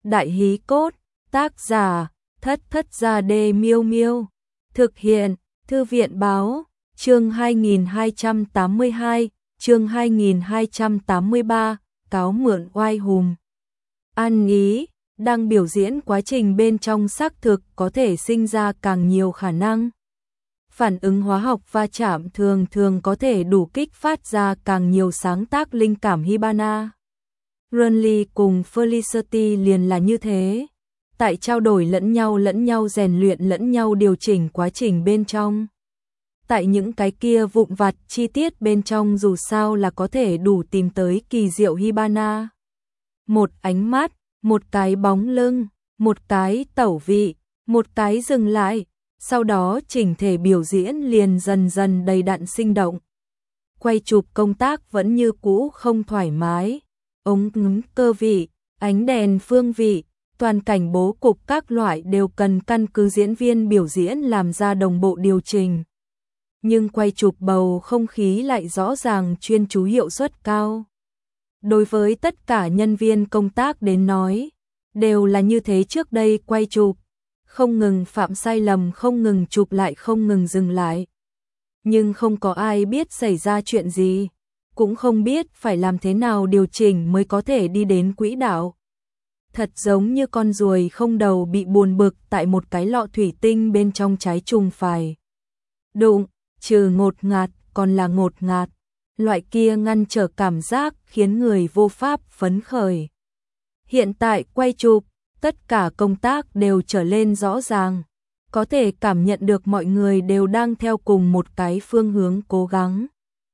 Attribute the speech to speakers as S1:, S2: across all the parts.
S1: Đại hí cốt, tác giả, Thất Thất Gia Đê Miêu Miêu. Thực hiện, Thư viện báo, chương 2282, chương 2283, cáo mượn oai hùng. An ý, đang biểu diễn quá trình bên trong xác thực có thể sinh ra càng nhiều khả năng. Phản ứng hóa học va chạm thường thường có thể đủ kích phát ra càng nhiều sáng tác linh cảm Hibana. Renly cùng Felicity liền là như thế. Tại trao đổi lẫn nhau rèn luyện lẫn nhau điều chỉnh quá trình bên trong. Tại những cái kia vụn vặt chi tiết bên trong dù sao là có thể đủ tìm tới kỳ diệu Hibana. Một ánh mắt, một cái bóng lưng, một cái tẩu vị, một cái dừng lại, sau đó chỉnh thể biểu diễn liền dần dần đầy đặn sinh động. Quay chụp công tác vẫn như cũ không thoải mái, ống ngứng cơ vị, ánh đèn phương vị, toàn cảnh bố cục các loại đều cần căn cứ diễn viên biểu diễn làm ra đồng bộ điều chỉnh. Nhưng quay chụp bầu không khí lại rõ ràng chuyên chú hiệu suất cao. Đối với tất cả nhân viên công tác đến nói, đều là như thế trước đây quay chụp, không ngừng phạm sai lầm, không ngừng chụp lại, không ngừng dừng lại. Nhưng không có ai biết xảy ra chuyện gì, cũng không biết phải làm thế nào điều chỉnh mới có thể đi đến quỹ đạo. Thật giống như con ruồi không đầu bị buồn bực tại một cái lọ thủy tinh bên trong trái trùng phải đụng, trừ ngột ngạt còn là ngột ngạt, loại kia ngăn trở cảm giác khiến người vô pháp phấn khởi. Hiện tại quay chụp, tất cả công tác đều trở lên rõ ràng, có thể cảm nhận được mọi người đều đang theo cùng một cái phương hướng cố gắng.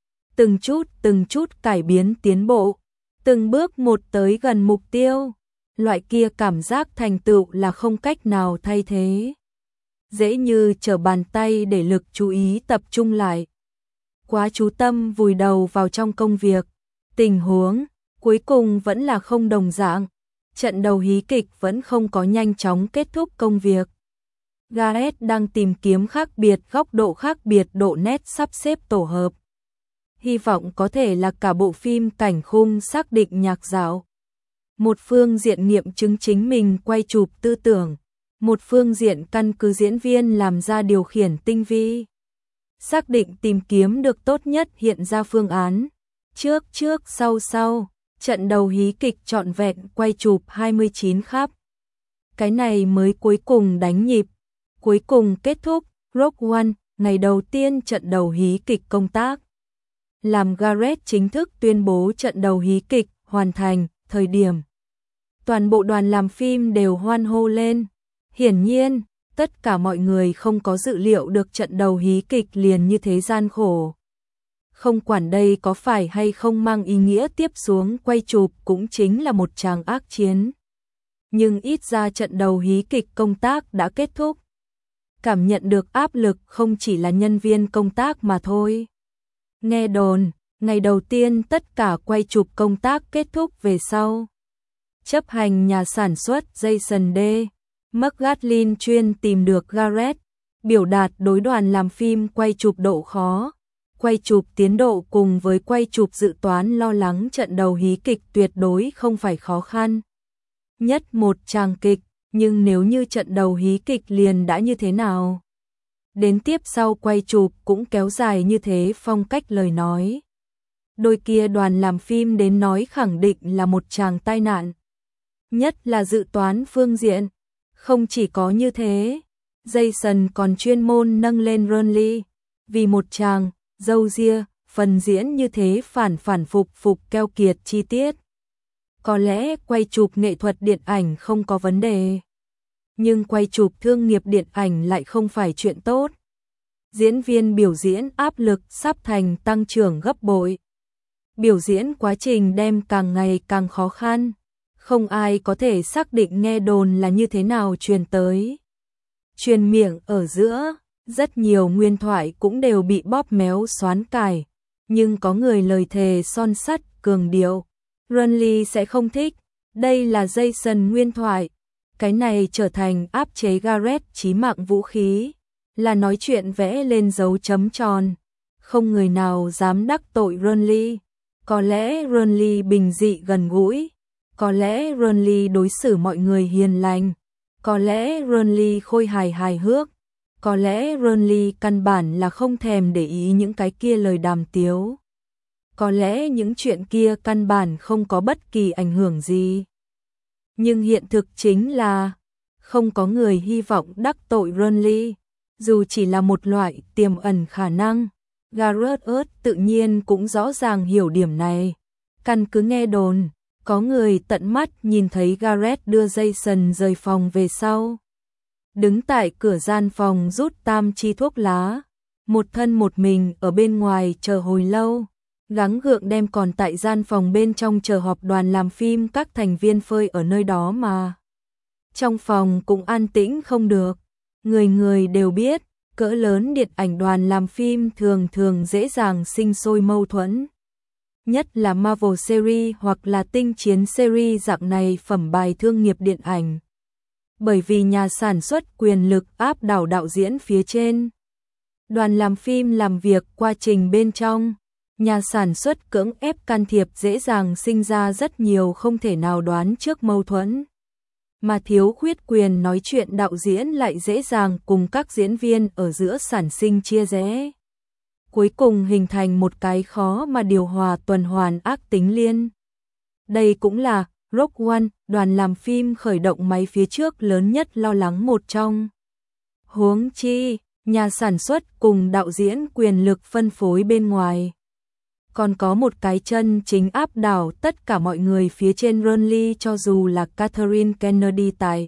S1: Từng chút cải biến tiến bộ, từng bước một tới gần mục tiêu. Loại kia cảm giác thành tựu là không cách nào thay thế. Dễ như trở bàn tay để lực chú ý tập trung lại. Quá chú tâm vùi đầu vào trong công việc. Tình huống cuối cùng vẫn là không đồng dạng. Trận đầu hí kịch vẫn không có nhanh chóng kết thúc công việc. Gareth đang tìm kiếm khác biệt góc độ, khác biệt độ nét sắp xếp tổ hợp. Hy vọng có thể là cả bộ phim cảnh khung xác định nhạc dạo. Một phương diện nghiệm chứng chính mình quay chụp tư tưởng, một phương diện căn cứ diễn viên làm ra điều khiển tinh vi. Xác định tìm kiếm được tốt nhất hiện ra phương án. Trước sau, trận đầu hí kịch trọn vẹn quay chụp 29 khắp. Cái này mới cuối cùng đánh nhịp, cuối cùng kết thúc. Rogue One, ngày đầu tiên trận đầu hí kịch công tác. Làm Gareth chính thức tuyên bố trận đầu hí kịch hoàn thành, thời điểm toàn bộ đoàn làm phim đều hoan hô lên. Hiển nhiên, tất cả mọi người không có dự liệu được trận đầu hí kịch liền như thế gian khổ. Không quản đây có phải hay không mang ý nghĩa tiếp xuống quay chụp cũng chính là một tràng ác chiến. Nhưng ít ra trận đầu hí kịch công tác đã kết thúc. Cảm nhận được áp lực không chỉ là nhân viên công tác mà thôi. Nghe đồn, ngày đầu tiên tất cả quay chụp công tác kết thúc về sau. Chấp hành nhà sản xuất Jason D. McGatlin chuyên tìm được Gareth, biểu đạt đối đoàn làm phim quay chụp độ khó, quay chụp tiến độ cùng với quay chụp dự toán, lo lắng trận đầu hí kịch tuyệt đối không phải khó khăn nhất một tràng kịch, nhưng nếu như trận đầu hí kịch liền đã như thế nào? Đến tiếp sau quay chụp cũng kéo dài như thế, phong cách lời nói. Đôi kia đoàn làm phim đến nói khẳng định là một tràng tai nạn. Nhất là dự toán phương diện. Không chỉ có như thế, Jason còn chuyên môn nâng lên Renly. Vì một chàng, dâu ria, phần diễn như thế phản phục keo kiệt chi tiết. Có lẽ quay chụp nghệ thuật điện ảnh không có vấn đề. Nhưng quay chụp thương nghiệp điện ảnh lại không phải chuyện tốt. Diễn viên biểu diễn áp lực sắp thành tăng trưởng gấp bội. Biểu diễn quá trình đem càng ngày càng khó khăn. Không ai có thể xác định nghe đồn là như thế nào truyền tới. Truyền miệng ở giữa, rất nhiều nguyên thoại cũng đều bị bóp méo xoán cải. Nhưng có người lời thề son sắt, cường điệu. Renly sẽ không thích, đây là Jason nguyên thoại. Cái này trở thành áp chế Gareth chí mạng vũ khí. Là nói chuyện vẽ lên dấu chấm tròn. Không người nào dám đắc tội Renly. Có lẽ Renly bình dị gần gũi. Có lẽ Renly đối xử mọi người hiền lành, có lẽ Renly khôi hài hài hước, có lẽ Renly căn bản là không thèm để ý những cái kia lời đàm tiếu. Có lẽ những chuyện kia căn bản không có bất kỳ ảnh hưởng gì. Nhưng hiện thực chính là không có người hy vọng đắc tội Renly, dù chỉ là một loại tiềm ẩn khả năng. Gareth tự nhiên cũng rõ ràng hiểu điểm này. Căn cứ nghe đồn, có người tận mắt nhìn thấy Gareth đưa Jason rời phòng về sau. Đứng tại cửa gian phòng rút tam chi thuốc lá, một thân một mình ở bên ngoài chờ hồi lâu, gắng gượng đem còn tại gian phòng bên trong chờ họp đoàn làm phim các thành viên phơi ở nơi đó mà. Trong phòng cũng an tĩnh không được, người người đều biết, cỡ lớn điện ảnh đoàn làm phim thường thường dễ dàng sinh sôi mâu thuẫn. Nhất là Marvel series hoặc là tinh chiến series dạng này phẩm bài thương nghiệp điện ảnh. Bởi vì nhà sản xuất quyền lực áp đảo đạo diễn phía trên. Đoàn làm phim làm việc quá trình bên trong, nhà sản xuất cưỡng ép can thiệp dễ dàng sinh ra rất nhiều không thể nào đoán trước mâu thuẫn. Mà thiếu khuyết quyền nói chuyện đạo diễn lại dễ dàng cùng các diễn viên ở giữa sản sinh chia rẽ. Cuối cùng hình thành một cái khó mà điều hòa tuần hoàn ác tính liên. Đây cũng là Rogue One, đoàn làm phim khởi động máy phía trước lớn nhất lo lắng một trong. Huống chi, nhà sản xuất cùng đạo diễn quyền lực phân phối bên ngoài. Còn có một cái chân chính áp đảo tất cả mọi người phía trên Renly, cho dù là Catherine Kennedy tại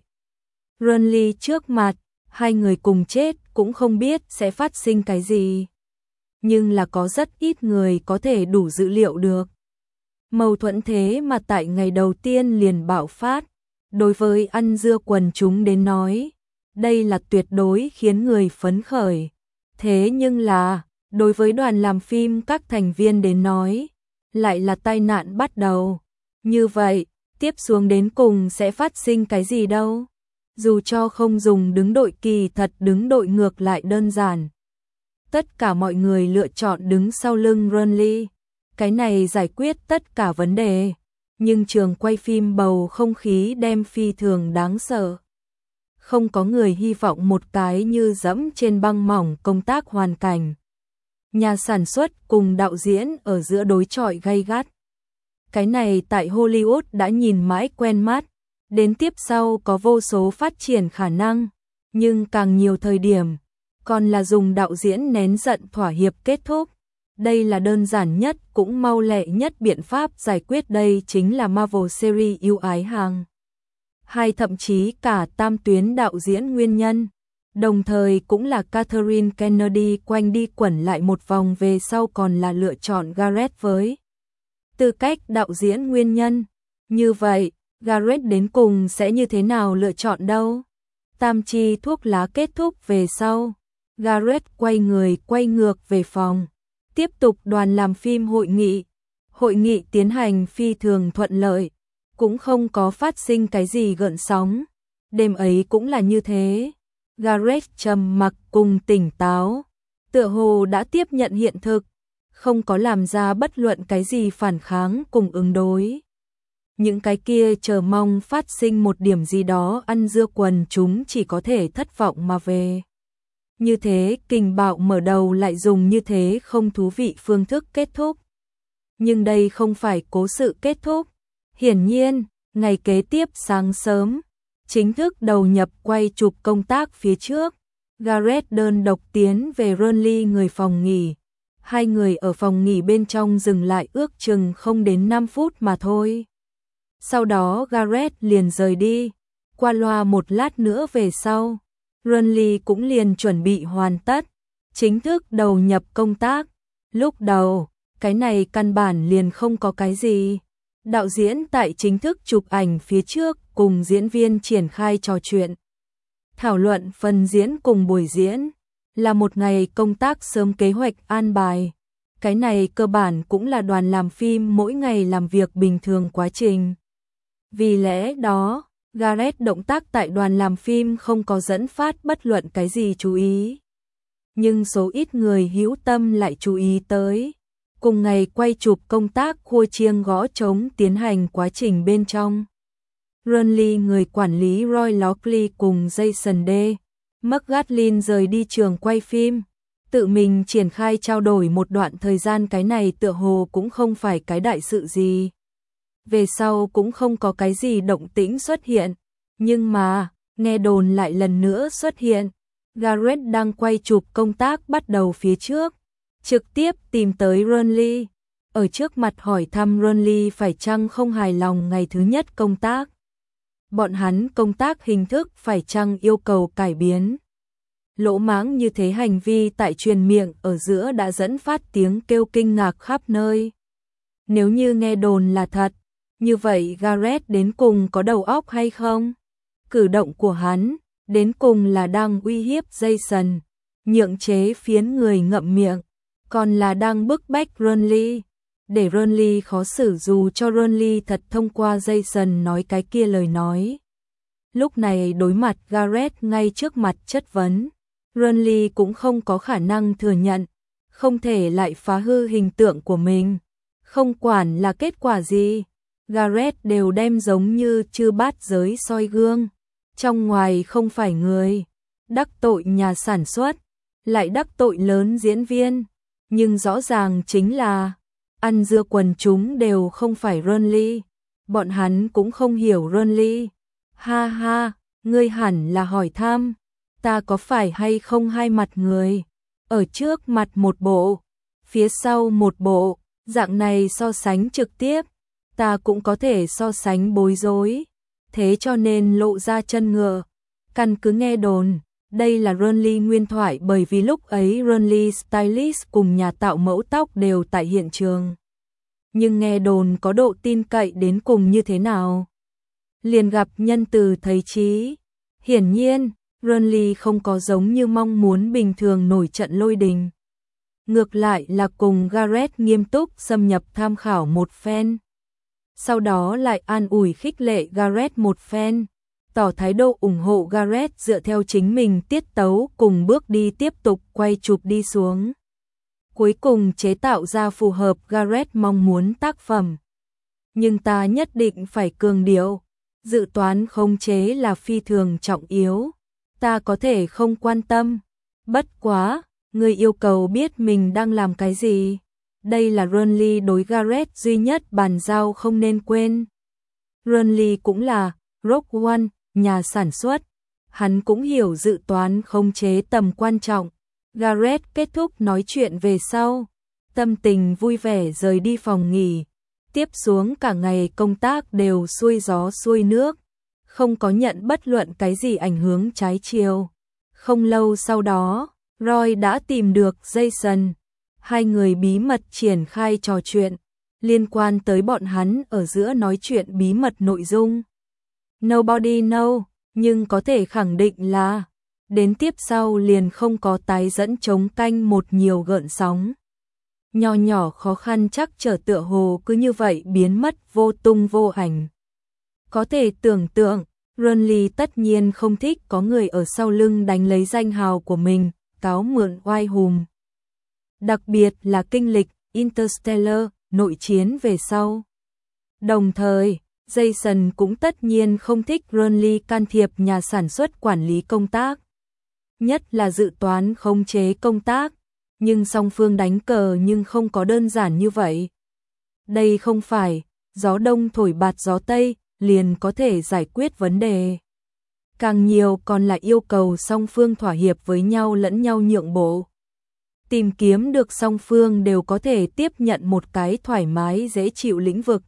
S1: Renly trước mặt, hai người cùng chết cũng không biết sẽ phát sinh cái gì. Nhưng là có rất ít người có thể đủ dữ liệu được. Mâu thuẫn thế mà tại ngày đầu tiên liền bạo phát, đối với ăn dưa quần chúng đến nói, đây là tuyệt đối khiến người phấn khởi. Thế nhưng là, đối với đoàn làm phim các thành viên đến nói, lại là tai nạn bắt đầu. Như vậy, tiếp xuống đến cùng sẽ phát sinh cái gì đâu? Dù cho không dùng đứng đội kỳ thật đứng đội ngược lại đơn giản. Tất cả mọi người lựa chọn đứng sau lưng Renly. Cái này giải quyết tất cả vấn đề. Nhưng trường quay phim bầu không khí đem phi thường đáng sợ. Không có người hy vọng một cái như dẫm trên băng mỏng công tác hoàn cảnh. Nhà sản xuất cùng đạo diễn ở giữa đối chọi gay gắt. Cái này tại Hollywood đã nhìn mãi quen mắt. Đến tiếp sau có vô số phát triển khả năng. Nhưng càng nhiều thời điểm, còn là dùng đạo diễn nén giận thỏa hiệp kết thúc. Đây là đơn giản nhất cũng mau lẹ nhất biện pháp giải quyết, đây chính là Marvel series yêu ái hàng. Hay thậm chí cả tam tuyến đạo diễn nguyên nhân. Đồng thời cũng là Catherine Kennedy quanh đi quẩn lại một vòng về sau còn là lựa chọn Gareth với tư cách đạo diễn nguyên nhân. Như vậy, Gareth đến cùng sẽ như thế nào lựa chọn đâu? Tam chi thuốc lá kết thúc về sau, Gareth quay người quay ngược về phòng. Tiếp tục đoàn làm phim hội nghị. Hội nghị tiến hành phi thường thuận lợi, cũng không có phát sinh cái gì gợn sóng. Đêm ấy cũng là như thế. Gareth trầm mặc cùng tỉnh táo, tựa hồ đã tiếp nhận hiện thực, không có làm ra bất luận cái gì phản kháng cùng ứng đối. Những cái kia chờ mong phát sinh một điểm gì đó ăn dưa quần chúng chỉ có thể thất vọng mà về. Như thế kình bạo mở đầu lại dùng như thế không thú vị phương thức kết thúc. Nhưng đây không phải cố sự kết thúc. Hiển nhiên, ngày kế tiếp sáng sớm, chính thức đầu nhập quay chụp công tác phía trước. Gareth đơn độc tiến về Renly người phòng nghỉ. Hai người ở phòng nghỉ bên trong dừng lại ước chừng không đến 5 phút mà thôi. Sau đó Gareth liền rời đi. Qua loa một lát nữa về sau, Renly cũng liền chuẩn bị hoàn tất, chính thức đầu nhập công tác. Lúc đầu, cái này căn bản liền không có cái gì. Đạo diễn tại chính thức chụp ảnh phía trước cùng diễn viên triển khai trò chuyện. Thảo luận phần diễn cùng buổi diễn, là một ngày công tác sớm kế hoạch an bài. Cái này cơ bản cũng là đoàn làm phim mỗi ngày làm việc bình thường quá trình. Vì lẽ đó, Gareth động tác tại đoàn làm phim không có dẫn phát bất luận cái gì chú ý. Nhưng số ít người hữu tâm lại chú ý tới. Cùng ngày quay chụp công tác khua chiêng gõ trống tiến hành quá trình bên trong. Ronly, người quản lý Roy Lockley cùng Jason D. McGatlin rời đi trường quay phim, tự mình triển khai trao đổi một đoạn thời gian, cái này tựa hồ cũng không phải cái đại sự gì. Về sau cũng không có cái gì động tĩnh xuất hiện, nhưng mà, nghe đồn lại lần nữa xuất hiện. Gareth đang quay chụp công tác bắt đầu phía trước, trực tiếp tìm tới Ronly, ở trước mặt hỏi thăm Ronly phải chăng không hài lòng ngày thứ nhất công tác. Bọn hắn công tác hình thức phải chăng yêu cầu cải biến. Lỗ mãng như thế hành vi tại truyền miệng ở giữa đã dẫn phát tiếng kêu kinh ngạc khắp nơi. Nếu như nghe đồn là thật, như vậy Gareth đến cùng có đầu óc hay không? Cử động của hắn đến cùng là đang uy hiếp Jason, nhượng chế phiến người ngậm miệng, còn là đang bức bách Ronly, để Ronly khó xử, dù cho Ronly thật thông qua Jason nói cái kia lời nói. Lúc này đối mặt Gareth ngay trước mặt chất vấn, Ronly cũng không có khả năng thừa nhận, không thể lại phá hư hình tượng của mình. Không quản là kết quả gì, Gareth đều đem giống như chư bát giới soi gương. Trong ngoài không phải người, đắc tội nhà sản xuất, lại đắc tội lớn diễn viên, nhưng rõ ràng chính là ăn dưa quần chúng đều không phải Ronly, bọn hắn cũng không hiểu Ronly. Ha ha, ngươi hẳn là hỏi thăm, ta có phải hay không hai mặt người, ở trước mặt một bộ, phía sau một bộ, dạng này so sánh trực tiếp, ta cũng có thể so sánh bối rối. Thế cho nên lộ ra chân ngựa. Căn cứ nghe đồn, đây là Ronly nguyên thoại, bởi vì lúc ấy Ronly stylist cùng nhà tạo mẫu tóc đều tại hiện trường. Nhưng nghe đồn có độ tin cậy đến cùng như thế nào? Liền gặp nhân từ thấy trí. Hiển nhiên, Ronly không có giống như mong muốn bình thường nổi trận lôi đình. Ngược lại là cùng Gareth nghiêm túc xâm nhập tham khảo một phen. Sau đó lại an ủi khích lệ Gareth một phen, tỏ thái độ ủng hộ Gareth dựa theo chính mình tiết tấu cùng bước đi tiếp tục quay chụp đi xuống. Cuối cùng chế tạo ra phù hợp Gareth mong muốn tác phẩm. Nhưng ta nhất định phải cường điệu, dự toán khống chế là phi thường trọng yếu, ta có thể không quan tâm. Bất quá, người yêu cầu biết mình đang làm cái gì. Đây là Ronly đối Gareth duy nhất bàn giao không nên quên. Ronly cũng là Rogue One, nhà sản xuất. Hắn cũng hiểu dự toán khống chế tầm quan trọng. Gareth kết thúc nói chuyện về sau, tâm tình vui vẻ rời đi phòng nghỉ. Tiếp xuống cả ngày công tác đều xuôi gió xuôi nước, không có nhận bất luận cái gì ảnh hưởng trái chiều. Không lâu sau đó, Roy đã tìm được Jason. Hai người bí mật triển khai trò chuyện, liên quan tới bọn hắn ở giữa nói chuyện bí mật nội dung. Nobody know, nhưng có thể khẳng định là, đến tiếp sau liền không có tái dẫn chống canh một nhiều gợn sóng. Nho nhỏ khó khăn chắc trở tựa hồ cứ như vậy biến mất vô tung vô ảnh. Có thể tưởng tượng, Ronly tất nhiên không thích có người ở sau lưng đánh lấy danh hào của mình, cáo mượn oai hùng. Đặc biệt là kinh lịch Interstellar, nội chiến về sau. Đồng thời, Jason cũng tất nhiên không thích Ronly can thiệp nhà sản xuất quản lý công tác. Nhất là dự toán khống chế công tác, nhưng song phương đánh cờ nhưng không có đơn giản như vậy. Đây không phải, gió đông thổi bạt gió tây, liền có thể giải quyết vấn đề. Càng nhiều còn là yêu cầu song phương thỏa hiệp với nhau, lẫn nhau nhượng bộ. Tìm kiếm được song phương đều có thể tiếp nhận một cái thoải mái dễ chịu lĩnh vực.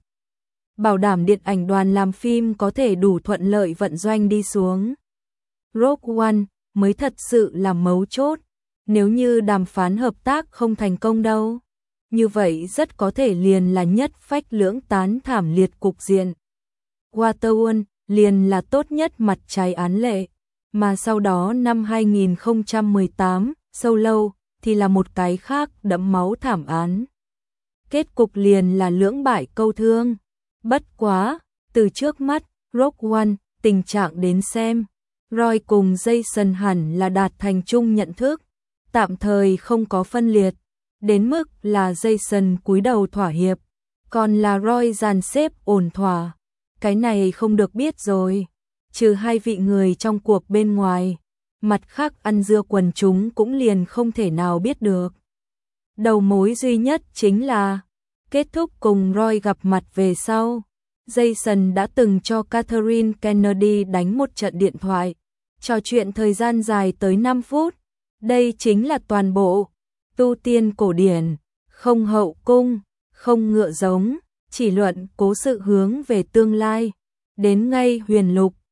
S1: Bảo đảm điện ảnh đoàn làm phim có thể đủ thuận lợi vận doanh đi xuống. Rogue One mới thật sự là mấu chốt. Nếu như đàm phán hợp tác không thành công đâu, như vậy rất có thể liền là nhất phách lưỡng tán thảm liệt cục diện. Waterworld liền là tốt nhất mặt trái án lệ, mà sau đó năm 2018, Solo thì là một cái khác đẫm máu thảm án. Kết cục liền là lưỡng bại câu thương. Bất quá, từ trước mắt, Rogue One, tình trạng đến xem, Roy cùng Jason hẳn là đạt thành chung nhận thức, tạm thời không có phân liệt. đến mức là Jason cúi đầu thỏa hiệp, còn là Roy dàn xếp ổn thỏa. Cái này không được biết rồi, trừ hai vị người trong cuộc bên ngoài, mặt khác ăn dưa quần chúng cũng liền không thể nào biết được. Đầu mối duy nhất chính là kết thúc cùng Roy gặp mặt về sau. Jason đã từng cho Catherine Kennedy đánh một trận điện thoại, trò chuyện thời gian dài tới 5 phút. Đây chính là toàn bộ tu tiên cổ điển, không hậu cung, không ngựa giống, chỉ luận cố sự hướng về tương lai. Đến ngay huyền lục,